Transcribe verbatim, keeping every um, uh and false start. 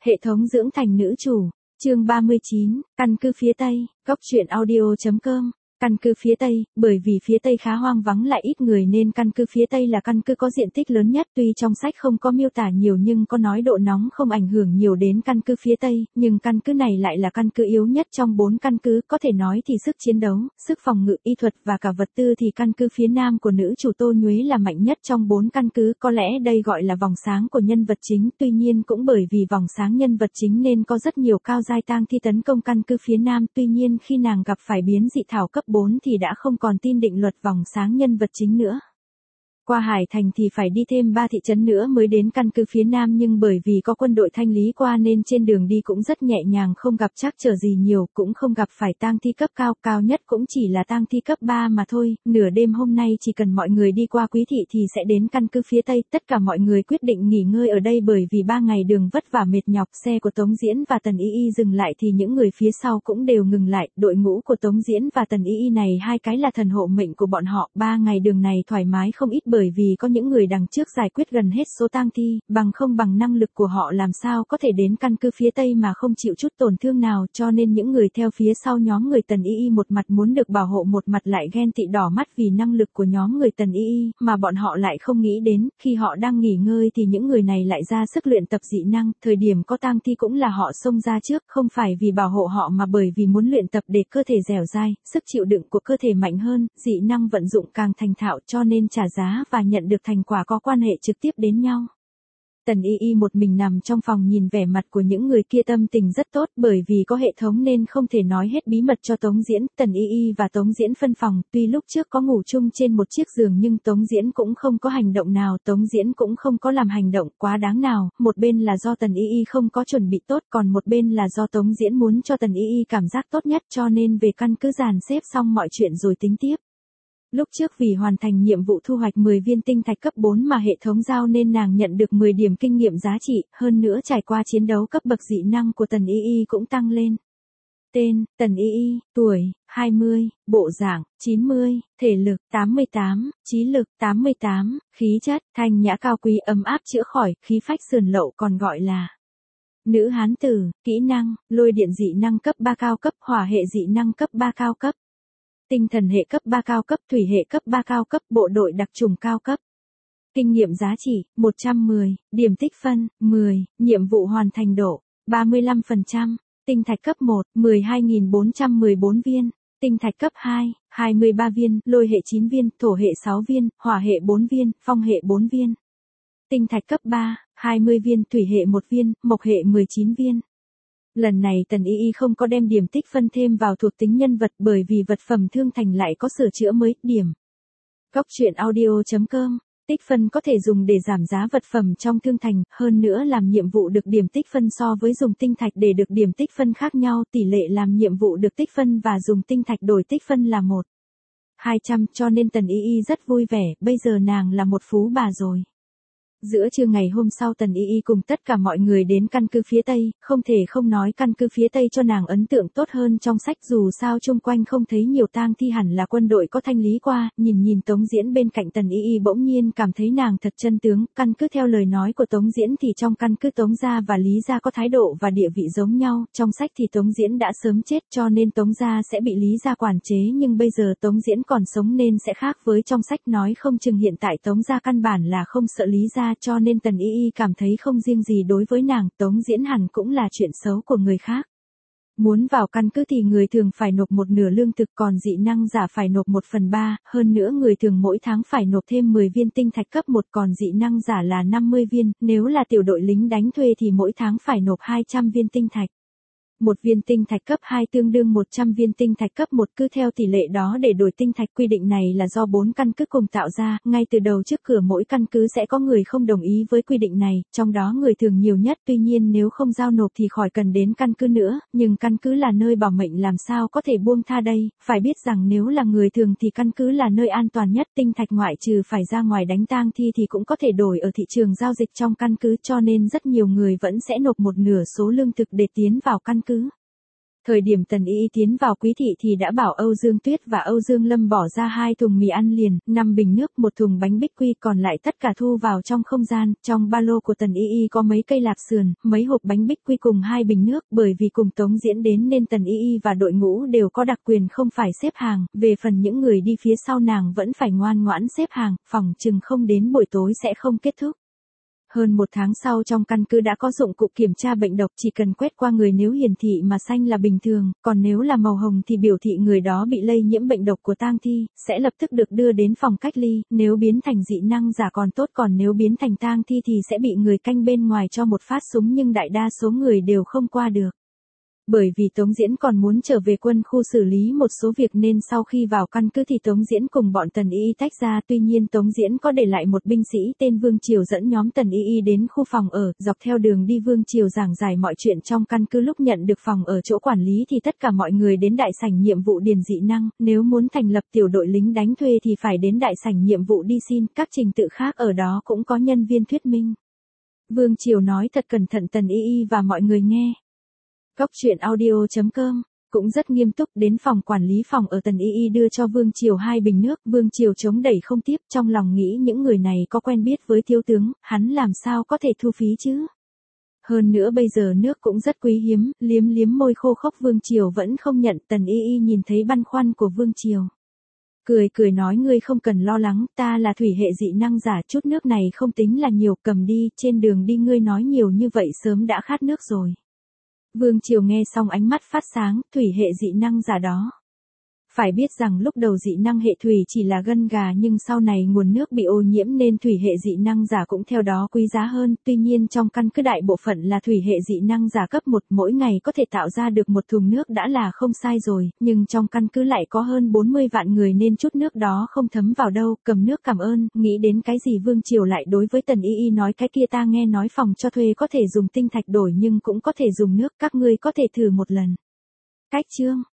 Hệ thống dưỡng thành nữ chủ, chương ba mươi chín, căn cứ phía Tây, góc truyện audio.com. Căn cứ phía Tây, bởi vì phía Tây khá hoang vắng lại ít người nên căn cứ phía Tây là căn cứ có diện tích lớn nhất, tuy trong sách không có miêu tả nhiều nhưng có nói độ nóng không ảnh hưởng nhiều đến căn cứ phía Tây, nhưng căn cứ này lại là căn cứ yếu nhất trong bốn căn cứ, có thể nói thì sức chiến đấu, sức phòng ngự, y thuật và cả vật tư thì căn cứ phía Nam của nữ chủ Tô Nhuế là mạnh nhất trong bốn căn cứ, có lẽ đây gọi là vòng sáng của nhân vật chính, tuy nhiên cũng bởi vì vòng sáng nhân vật chính nên có rất nhiều cao giai tang thi tấn công căn cứ phía Nam, tuy nhiên khi nàng gặp phải biến dị thảo cấp bốn thì đã không còn tin định luật vòng sáng nhân vật chính nữa. Qua Hải Thành thì phải đi thêm ba thị trấn nữa mới đến căn cứ phía Nam, nhưng bởi vì có quân đội thanh lý qua nên trên đường đi cũng rất nhẹ nhàng, không gặp trắc trở gì nhiều, cũng không gặp phải tang thi cấp cao, cao nhất cũng chỉ là tang thi cấp ba mà thôi. Nửa đêm hôm nay chỉ cần mọi người đi qua Quý thị thì sẽ đến căn cứ phía Tây, tất cả mọi người quyết định nghỉ ngơi ở đây bởi vì ba ngày đường vất vả mệt nhọc, xe của Tống Diễn và Tần Y Y dừng lại thì những người phía sau cũng đều ngừng lại, đội ngũ của Tống Diễn và Tần Y Y này hai cái là thần hộ mệnh của bọn họ, ba ngày đường này thoải mái không ít bởi vì có những người đằng trước giải quyết gần hết số tang thi, bằng không bằng năng lực của họ làm sao có thể đến căn cứ phía Tây mà không chịu chút tổn thương nào, cho nên những người theo phía sau nhóm người Tần Y Y một mặt muốn được bảo hộ một mặt lại ghen tị đỏ mắt vì năng lực của nhóm người Tần Y Y, mà bọn họ lại không nghĩ đến, khi họ đang nghỉ ngơi thì những người này lại ra sức luyện tập dị năng, thời điểm có tang thi cũng là họ xông ra trước, không phải vì bảo hộ họ mà bởi vì muốn luyện tập để cơ thể dẻo dai, sức chịu đựng của cơ thể mạnh hơn, dị năng vận dụng càng thành thạo cho nên trả giá và nhận được thành quả có quan hệ trực tiếp đến nhau. Tần Y Y một mình nằm trong phòng nhìn vẻ mặt của những người kia tâm tình rất tốt, bởi vì có hệ thống nên không thể nói hết bí mật cho Tống Diễn. Tần Y Y và Tống Diễn phân phòng, tuy lúc trước có ngủ chung trên một chiếc giường nhưng Tống Diễn cũng không có hành động nào, Tống Diễn cũng không có làm hành động quá đáng nào, một bên là do Tần Y Y không có chuẩn bị tốt, còn một bên là do Tống Diễn muốn cho Tần Y Y cảm giác tốt nhất, cho nên về căn cứ dàn xếp xong mọi chuyện rồi tính tiếp. Lúc trước vì hoàn thành nhiệm vụ thu hoạch mười viên tinh thạch cấp bốn mà hệ thống giao nên nàng nhận được mười điểm kinh nghiệm giá trị, hơn nữa trải qua chiến đấu cấp bậc dị năng của Tần Y Y cũng tăng lên. Tên, Tần Y Y, tuổi, hai mươi, bộ dạng, chín mươi, thể lực, tám mươi tám, trí lực, tám mươi tám, khí chất, thanh nhã cao quý ấm áp chữa khỏi, khí phách sườn lậu còn gọi là nữ hán tử, kỹ năng, lôi điện dị năng cấp ba cao cấp, hỏa hệ dị năng cấp ba cao cấp. Tinh thần hệ cấp ba cao cấp, thủy hệ cấp ba cao cấp, bộ đội đặc trùng cao cấp. Kinh nghiệm giá trị, một trăm mười, điểm tích phân, mười, nhiệm vụ hoàn thành độ, ba mươi lăm phần trăm, tinh thạch cấp một, mười hai nghìn bốn trăm mười bốn viên, tinh thạch cấp hai, hai mươi ba viên, lôi hệ chín viên, thổ hệ sáu viên, hỏa hệ bốn viên, phong hệ bốn viên. Tinh thạch cấp ba, hai mươi viên, thủy hệ một viên, mộc hệ mười chín viên. Lần này Tần Y Y không có đem điểm tích phân thêm vào thuộc tính nhân vật bởi vì vật phẩm thương thành lại có sửa chữa mới, điểm. Góc truyện audio.com, tích phân có thể dùng để giảm giá vật phẩm trong thương thành, hơn nữa làm nhiệm vụ được điểm tích phân so với dùng tinh thạch để được điểm tích phân khác nhau, tỷ lệ làm nhiệm vụ được tích phân và dùng tinh thạch đổi tích phân là một hai trăm, cho nên Tần Y Y rất vui vẻ, bây giờ nàng là một phú bà rồi. Giữa trưa ngày hôm sau Tần Y Y cùng tất cả mọi người đến căn cứ phía Tây, không thể không nói căn cứ phía Tây cho nàng ấn tượng tốt hơn trong sách, dù sao chung quanh không thấy nhiều tang thi hẳn là quân đội có thanh lý qua, nhìn nhìn Tống Diễn bên cạnh Tần Y Y bỗng nhiên cảm thấy nàng thật chân tướng, căn cứ theo lời nói của Tống Diễn thì trong căn cứ Tống gia và Lý gia có thái độ và địa vị giống nhau, trong sách thì Tống Diễn đã sớm chết cho nên Tống gia sẽ bị Lý gia quản chế, nhưng bây giờ Tống Diễn còn sống nên sẽ khác với trong sách, nói không chừng hiện tại Tống gia căn bản là không sợ Lý gia, cho nên Tần Y Y cảm thấy không riêng gì đối với nàng, Tống Diễn hẳn cũng là chuyện xấu của người khác. Muốn vào căn cứ thì người thường phải nộp một nửa lương thực, còn dị năng giả phải nộp một phần ba, hơn nữa người thường mỗi tháng phải nộp thêm mười viên tinh thạch cấp một, còn dị năng giả là năm mươi viên, nếu là tiểu đội lính đánh thuê thì mỗi tháng phải nộp hai trăm viên tinh thạch. Một viên tinh thạch cấp hai tương đương một trăm viên tinh thạch cấp một, cứ theo tỷ lệ đó để đổi tinh thạch. Quy định này là do bốn căn cứ cùng tạo ra, ngay từ đầu trước cửa mỗi căn cứ sẽ có người không đồng ý với quy định này, trong đó người thường nhiều nhất, tuy nhiên nếu không giao nộp thì khỏi cần đến căn cứ nữa, nhưng căn cứ là nơi bảo mệnh làm sao có thể buông tha đây, phải biết rằng nếu là người thường thì căn cứ là nơi an toàn nhất, tinh thạch ngoại trừ phải ra ngoài đánh tang thi thì cũng có thể đổi ở thị trường giao dịch trong căn cứ, cho nên rất nhiều người vẫn sẽ nộp một nửa số lương thực để tiến vào căn cứ. Thời điểm Tần Y Y tiến vào quý thị thì đã bảo Âu Dương Tuyết và Âu Dương Lâm bỏ ra hai thùng mì ăn liền, năm bình nước, một thùng bánh bích quy, còn lại tất cả thu vào trong không gian. Trong ba lô của Tần Y Y có mấy cây lạp sườn, mấy hộp bánh bích quy cùng hai bình nước, bởi vì cùng Tống Diễn đến nên Tần Y Y và đội ngũ đều có đặc quyền không phải xếp hàng, về phần những người đi phía sau nàng vẫn phải ngoan ngoãn xếp hàng, phòng chừng không đến buổi tối sẽ không kết thúc. Hơn một tháng sau trong căn cứ đã có dụng cụ kiểm tra bệnh độc, chỉ cần quét qua người nếu hiển thị mà xanh là bình thường, còn nếu là màu hồng thì biểu thị người đó bị lây nhiễm bệnh độc của tang thi, sẽ lập tức được đưa đến phòng cách ly, nếu biến thành dị năng giả còn tốt, còn nếu biến thành tang thi thì sẽ bị người canh bên ngoài cho một phát súng, nhưng đại đa số người đều không qua được. Bởi vì Tống Diễn còn muốn trở về quân khu xử lý một số việc nên sau khi vào căn cứ thì Tống Diễn cùng bọn Tần Y Y tách ra, tuy nhiên Tống Diễn có để lại một binh sĩ tên Vương Triều dẫn nhóm Tần Y Y đến khu phòng ở, dọc theo đường đi Vương Triều giảng giải mọi chuyện trong căn cứ. Lúc nhận được phòng ở chỗ quản lý thì tất cả mọi người đến đại sảnh nhiệm vụ điền dị năng, nếu muốn thành lập tiểu đội lính đánh thuê thì phải đến đại sảnh nhiệm vụ đi xin, các trình tự khác ở đó cũng có nhân viên thuyết minh. Vương Triều nói thật cẩn thận Tần Y Y và mọi người nghe. Góc truyện audio chấm com cũng rất nghiêm túc, đến phòng quản lý phòng ở Tần Y Y đưa cho Vương Triều hai bình nước, Vương Triều chống đẩy không tiếp, trong lòng nghĩ những người này có quen biết với thiếu tướng, hắn làm sao có thể thu phí chứ. Hơn nữa bây giờ nước cũng rất quý hiếm, liếm liếm môi khô khốc Vương Triều vẫn không nhận. Tần Y Y nhìn thấy băn khoăn của Vương Triều, cười cười nói ngươi không cần lo lắng, ta là thủy hệ dị năng giả, chút nước này không tính là nhiều, cầm đi, trên đường đi ngươi nói nhiều như vậy sớm đã khát nước rồi. Vương Triều nghe xong ánh mắt phát sáng, thủy hệ dị năng giả đó. Phải biết rằng lúc đầu dị năng hệ thủy chỉ là gân gà, nhưng sau này nguồn nước bị ô nhiễm nên thủy hệ dị năng giả cũng theo đó quý giá hơn. Tuy nhiên trong căn cứ đại bộ phận là thủy hệ dị năng giả cấp một, mỗi ngày có thể tạo ra được một thùng nước đã là không sai rồi, nhưng trong căn cứ lại có hơn bốn mươi vạn người nên chút nước đó không thấm vào đâu. Cầm nước cảm ơn, nghĩ đến cái gì Vương Triều lại đối với Tần Y Y nói, cái kia ta nghe nói phòng cho thuê có thể dùng tinh thạch đổi nhưng cũng có thể dùng nước, các ngươi có thể thử một lần. Cách chương